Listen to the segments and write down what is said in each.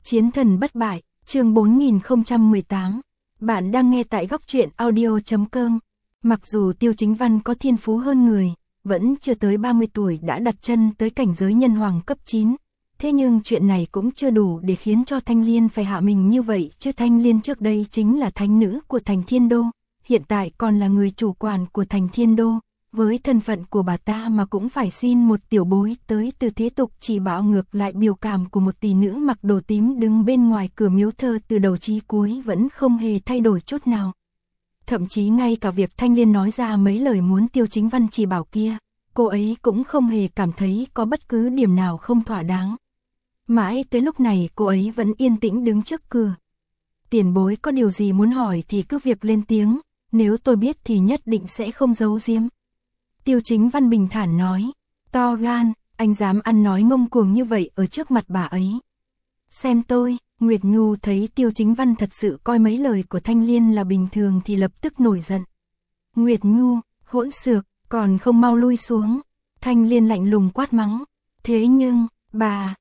Chiến thần bất bại, chương 4018. Bạn đang nghe tại góc truyện audio.com. Mặc dù Tiêu Chính Văn có thiên phú hơn người, vẫn chưa tới 30 tuổi đã đặt chân tới cảnh giới nhân hoàng cấp 9. Thế nhưng chuyện này cũng chưa đủ để khiến cho Thanh Liên phải hạ mình như vậy, chứ Thanh Liên trước đây chính là thánh nữ của thành Thiên Đô, hiện tại còn là người chủ quản của thành Thiên Đô. Với thân phận của bà ta mà cũng phải xin một tiểu bối tới từ thế tục chỉ bảo ngược lại biểu cảm của một tỷ nữ mặc đồ tím đứng bên ngoài cửa miếu thờ từ đầu chí cuối vẫn không hề thay đổi chút nào. Thậm chí ngay cả việc Thanh Liên nói ra mấy lời muốn Tiêu Chính Văn chỉ bảo kia, cô ấy cũng không hề cảm thấy có bất cứ điểm nào không thỏa đáng. Mãi tới lúc này cô ấy vẫn yên tĩnh đứng trước cửa. Tiền bối có điều gì muốn hỏi thì cứ việc lên tiếng, nếu tôi biết thì nhất định sẽ không giấu giếm. Tiêu Chính Văn bình thản nói, to gan, anh dám ăn nói ngông cuồng như vậy ở trước mặt bà ấy. Xem tôi, Nguyệt Nhu thấy Tiêu Chính Văn thật sự coi mấy lời của Thanh Liên là bình thường thì lập tức nổi giận. Nguyệt Nhu, hỗn xược, còn không mau lui xuống. Thanh Liên lạnh lùng quát mắng. Thế nhưng, bà,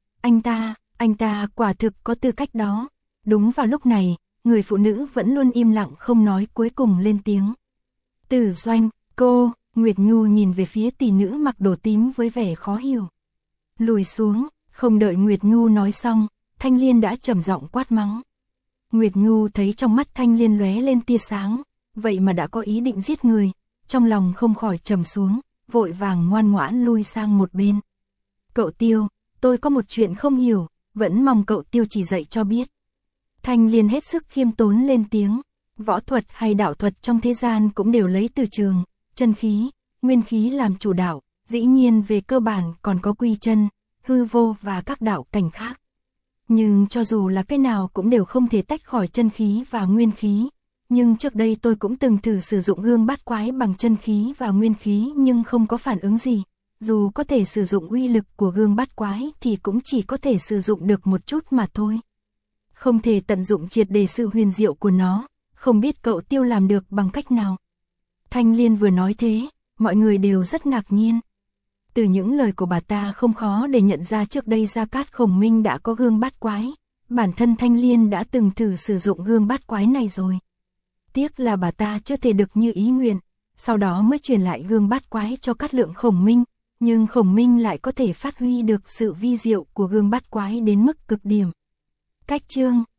anh ta quả thực có tư cách đó. Đúng vào lúc này, người phụ nữ vẫn luôn im lặng không nói cuối cùng lên tiếng. Tử Doanh, cô... Nguyệt Nhu nhìn về phía tỷ nữ mặc đồ tím với vẻ khó hiểu. Lùi xuống, không đợi Nguyệt Nhu nói xong, Thanh Liên đã trầm giọng quát mắng. Nguyệt Nhu thấy trong mắt Thanh Liên lóe lên tia sáng, vậy mà đã có ý định giết người, trong lòng không khỏi trầm xuống, vội vàng ngoan ngoãn lui sang một bên. Cậu Tiêu, tôi có một chuyện không hiểu, vẫn mong cậu Tiêu chỉ dạy cho biết. Thanh Liên hết sức khiêm tốn lên tiếng, võ thuật hay đạo thuật trong thế gian cũng đều lấy từ trường, chân khí, nguyên khí làm chủ đạo, dĩ nhiên về cơ bản còn có quy chân, hư vô và các đạo cảnh khác. Nhưng cho dù là cái nào cũng đều không thể tách khỏi chân khí và nguyên khí. Nhưng trước đây tôi cũng từng thử sử dụng gương bát quái bằng chân khí và nguyên khí nhưng không có phản ứng gì. Dù có thể sử dụng uy lực của gương bát quái thì cũng chỉ có thể sử dụng được một chút mà thôi. Không thể tận dụng triệt để sự huyền diệu của nó, không biết cậu Tiêu làm được bằng cách nào. Thanh Liên vừa nói thế, mọi người đều rất ngạc nhiên. Từ những lời của bà ta không khó để nhận ra trước đây Gia Cát Khổng Minh đã có gương bát quái. Bản thân Thanh Liên đã từng thử sử dụng gương bát quái này rồi. Tiếc là bà ta chưa thể được như ý nguyện, sau đó mới truyền lại gương bát quái cho Cát Lượng Khổng Minh. Nhưng Khổng Minh lại có thể phát huy được sự vi diệu của gương bát quái đến mức cực điểm. Cách chương,